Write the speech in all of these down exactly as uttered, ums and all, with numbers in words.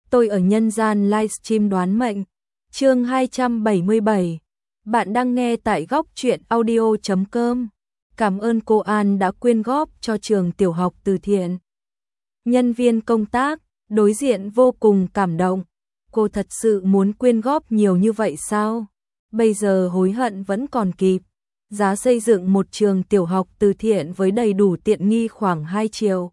tôi ở nhân gian livestream đoán mệnh. Chương hai trăm bảy mươi bảy. Bạn đang nghe tại góc truyện audio chấm com. Cảm ơn cô An đã quyên góp cho trường tiểu học từ thiện. Nhân viên công tác đối diện vô cùng cảm động. Cô thật sự muốn quyên góp nhiều như vậy sao? Bây giờ hối hận vẫn còn kịp. Giá xây dựng một trường tiểu học từ thiện với đầy đủ tiện nghi khoảng hai triệu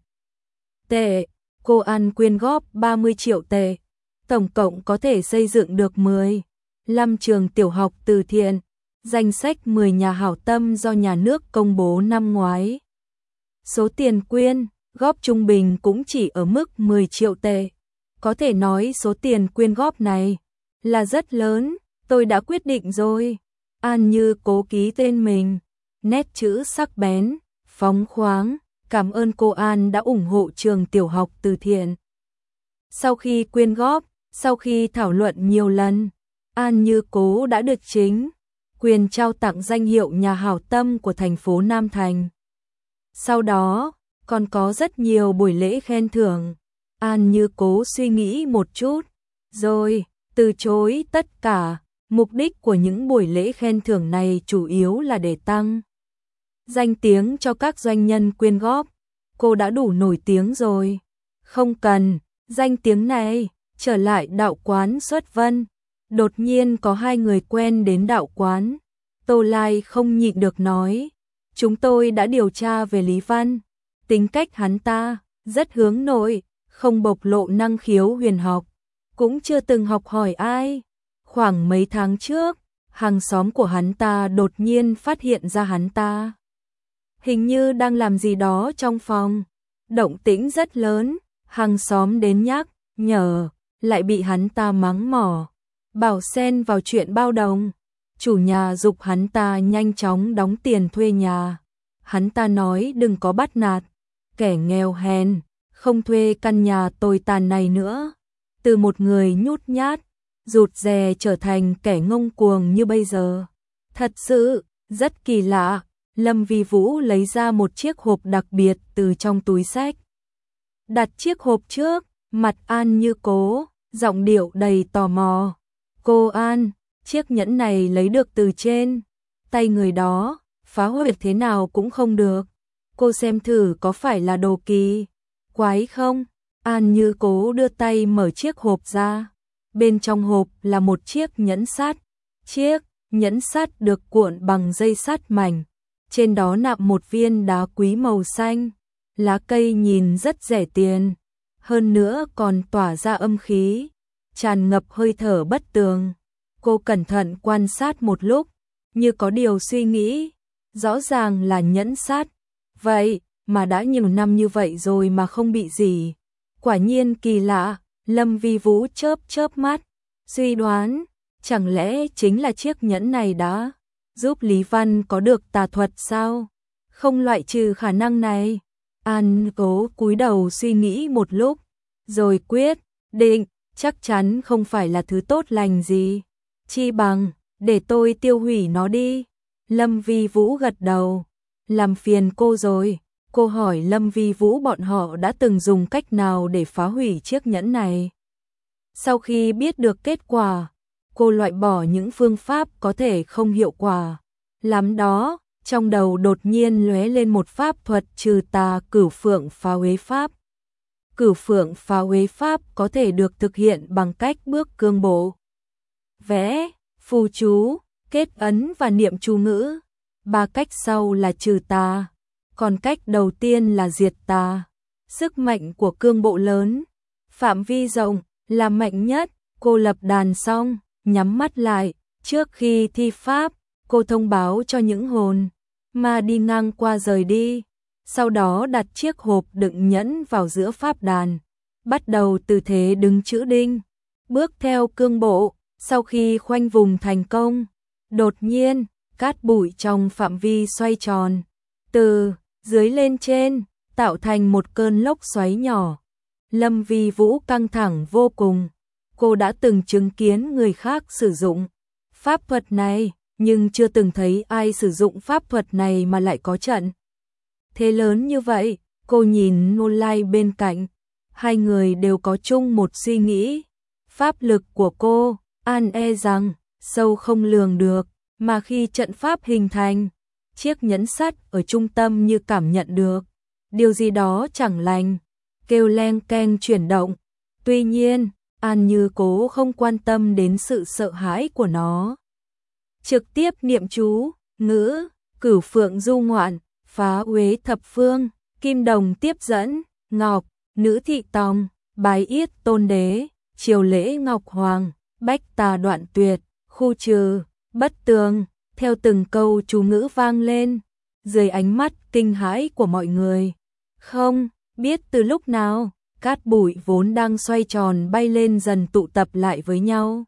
tệ. Cô An quyên góp ba mươi triệu tệ. Tổng cộng có thể xây dựng được mười lăm trường tiểu học từ thiện. Danh sách mười nhà hảo tâm do nhà nước công bố năm ngoái. Số tiền quyên góp trung bình cũng chỉ ở mức mười triệu tệ. Có thể nói số tiền quyên góp này là rất lớn. Tôi đã quyết định rồi. An Như Cố ký tên mình, nét chữ sắc bén, phóng khoáng. Cảm ơn cô An đã ủng hộ trường tiểu học từ thiện. Sau khi quyên góp, sau khi thảo luận nhiều lần, An Như Cố đã được chính quyền trao tặng danh hiệu nhà hảo tâm của thành phố Nam Thành. Sau đó, còn có rất nhiều buổi lễ khen thưởng. An Như Cố suy nghĩ một chút, rồi từ chối tất cả. Mục đích của những buổi lễ khen thưởng này chủ yếu là để tăng danh tiếng cho các doanh nhân quyên góp. Cô đã đủ nổi tiếng rồi, không cần danh tiếng này. Trở lại đạo quán Xuất Vân, đột nhiên có hai người quen đến đạo quán. Tô Lai không nhịn được nói, chúng tôi đã điều tra về Lý Văn, tính cách hắn ta rất hướng nội, không bộc lộ năng khiếu huyền học, cũng chưa từng học hỏi ai. Khoảng mấy tháng trước, hàng xóm của hắn ta đột nhiên phát hiện ra hắn ta hình như đang làm gì đó trong phòng. Động tĩnh rất lớn, hàng xóm đến nhắc nhở, lại bị hắn ta mắng mỏ, bảo xen vào chuyện bao đồng. Chủ nhà giục hắn ta nhanh chóng đóng tiền thuê nhà. Hắn ta nói đừng có bắt nạt kẻ nghèo hèn, không thuê căn nhà tồi tàn này nữa. Từ một người nhút nhát, rụt rè trở thành kẻ ngông cuồng như bây giờ. Thật sự, rất kỳ lạ. Lâm Vi Vũ lấy ra một chiếc hộp đặc biệt từ trong túi xách. Đặt chiếc hộp trước, mặt An Như Cố, giọng điệu đầy tò mò. Cô An, chiếc nhẫn này lấy được từ trên tay người đó, phá hủy thế nào cũng không được. Cô xem thử có phải là đồ kỳ quái không? An Như Cố đưa tay mở chiếc hộp ra. Bên trong hộp là một chiếc nhẫn sắt. Chiếc nhẫn sắt được cuộn bằng dây sắt mảnh. Trên đó nạm một viên đá quý màu xanh. Lá cây nhìn rất rẻ tiền. Hơn nữa còn tỏa ra âm khí, tràn ngập hơi thở bất tường. Cô cẩn thận quan sát một lúc, như có điều suy nghĩ. Rõ ràng là nhẫn sắt. Vậy mà đã nhiều năm như vậy rồi mà không bị gì. Quả nhiên kỳ lạ. Lâm Vi Vũ chớp chớp mắt, suy đoán, chẳng lẽ chính là chiếc nhẫn này đã giúp Lý Văn có được tà thuật sao? Không loại trừ khả năng này. An Cố cúi đầu suy nghĩ một lúc, rồi quyết định, chắc chắn không phải là thứ tốt lành gì. Chi bằng, để tôi tiêu hủy nó đi. Lâm Vi Vũ gật đầu, làm phiền cô rồi. Cô hỏi Lâm Vi Vũ bọn họ đã từng dùng cách nào để phá hủy chiếc nhẫn này. Sau khi biết được kết quả, cô loại bỏ những phương pháp có thể không hiệu quả lắm đó. Trong đầu đột nhiên lóe lên một pháp thuật trừ tà cửu phượng phá uế pháp. Cửu phượng phá uế pháp có thể được thực hiện bằng cách bước cương bộ, vẽ, phù chú, kết ấn và niệm chú ngữ. Ba cách sau là trừ tà. Còn cách đầu tiên là diệt tà. Sức mạnh của cương bộ lớn, phạm vi rộng, là mạnh nhất. Cô lập đàn xong, nhắm mắt lại. Trước khi thi pháp, cô thông báo cho những hồn ma đi ngang qua rời đi. Sau đó đặt chiếc hộp đựng nhẫn vào giữa pháp đàn. Bắt đầu từ thế đứng chữ đinh. Bước theo cương bộ. Sau khi khoanh vùng thành công, đột nhiên, cát bụi trong phạm vi xoay tròn. Từ dưới lên trên, tạo thành một cơn lốc xoáy nhỏ. Lâm Vi Vũ căng thẳng vô cùng. Cô đã từng chứng kiến người khác sử dụng pháp thuật này, nhưng chưa từng thấy ai sử dụng pháp thuật này mà lại có trận thế lớn như vậy. Cô nhìn Nô Lai bên cạnh, Hai người đều có chung một suy nghĩ. Pháp lực của cô, An e rằng, sâu không lường được, mà khi trận pháp hình thành, chiếc nhẫn sắt ở trung tâm như cảm nhận được điều gì đó chẳng lành, kêu leng keng chuyển động. Tuy nhiên, An Như Cố không quan tâm đến sự sợ hãi của nó. Trực tiếp niệm chú, ngữ, cửu phượng du ngoạn, phá uế thập phương, kim đồng tiếp dẫn, ngọc, nữ thị tòng, bái yết tôn đế, triều lễ ngọc hoàng, bách tà đoạn tuyệt, khu trừ, bất tường, theo từng câu chú ngữ vang lên, dưới ánh mắt kinh hãi của mọi người. Không biết từ lúc nào, cát bụi vốn đang xoay tròn bay lên dần tụ tập lại với nhau,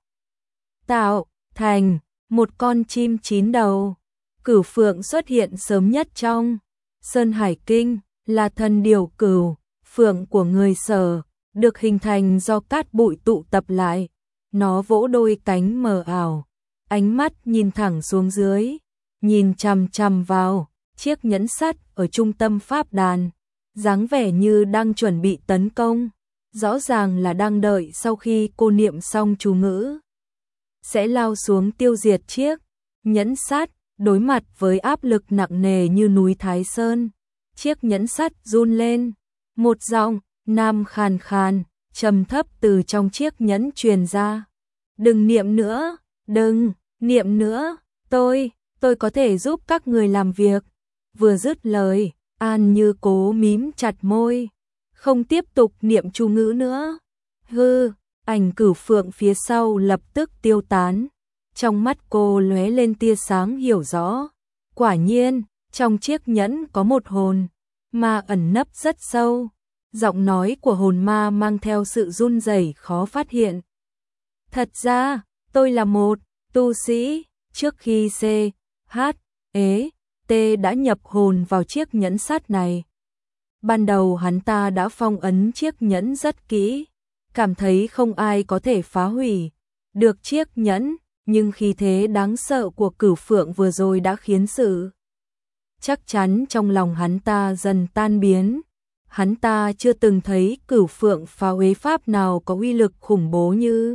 tạo thành một con chim chín đầu. Cửu phượng xuất hiện sớm nhất trong Sơn Hải Kinh, là thần điều cửu phượng của người Sở, được hình thành do cát bụi tụ tập lại. Nó vỗ đôi cánh mờ ảo, ánh mắt nhìn thẳng xuống dưới, nhìn chằm chằm vào chiếc nhẫn sắt ở trung tâm pháp đàn, dáng vẻ như đang chuẩn bị tấn công, rõ ràng là đang đợi sau khi cô niệm xong chú ngữ sẽ lao xuống tiêu diệt chiếc nhẫn sắt. Đối mặt với áp lực nặng nề như núi Thái Sơn, chiếc nhẫn sắt run lên, một giọng nam khàn khàn, trầm thấp từ trong chiếc nhẫn truyền ra. Đừng niệm nữa, đừng niệm nữa, tôi, tôi có thể giúp các người làm việc. Vừa dứt lời, An Như Cố mím chặt môi, không tiếp tục niệm chú ngữ nữa. Hư, ảnh cửu phượng phía sau lập tức tiêu tán. Trong mắt cô lóe lên tia sáng hiểu rõ. Quả nhiên, trong chiếc nhẫn có một hồn ma ẩn nấp rất sâu. Giọng nói của hồn ma mang theo sự run rẩy khó phát hiện. Thật ra, tôi là một tu sĩ, trước khi C, H, E, T đã nhập hồn vào chiếc nhẫn sắt này. Ban đầu hắn ta đã phong ấn chiếc nhẫn rất kỹ, cảm thấy không ai có thể phá hủy được chiếc nhẫn, nhưng khí thế đáng sợ của cửu phượng vừa rồi đã khiến sự chắc chắn trong lòng hắn ta dần tan biến. Hắn ta chưa từng thấy cửu phượng phá uế pháp nào có uy lực khủng bố như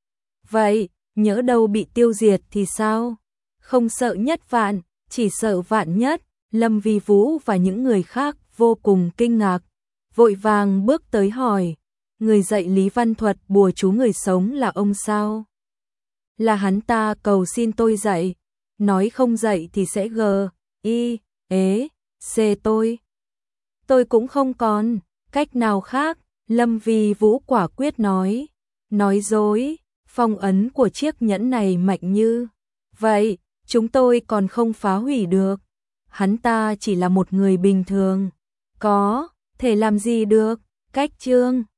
vậy, nhỡ đâu bị tiêu diệt thì sao? Không sợ nhất vạn, chỉ sợ vạn nhất. Lâm Vi Vũ và những người khác vô cùng kinh ngạc, vội vàng bước tới hỏi, người dạy Lý Văn thuật bùa chú người sống là ông sao? Là hắn ta cầu xin tôi dạy, nói không dạy thì sẽ gờ, y, ế, xê tôi. Tôi cũng không còn cách nào khác, Lâm Vi Vũ quả quyết nói. Nói dối, phong ấn của chiếc nhẫn này mạnh như vậy, chúng tôi còn không phá hủy được. Hắn ta chỉ là một người bình thường, có thể làm gì được. Cách chương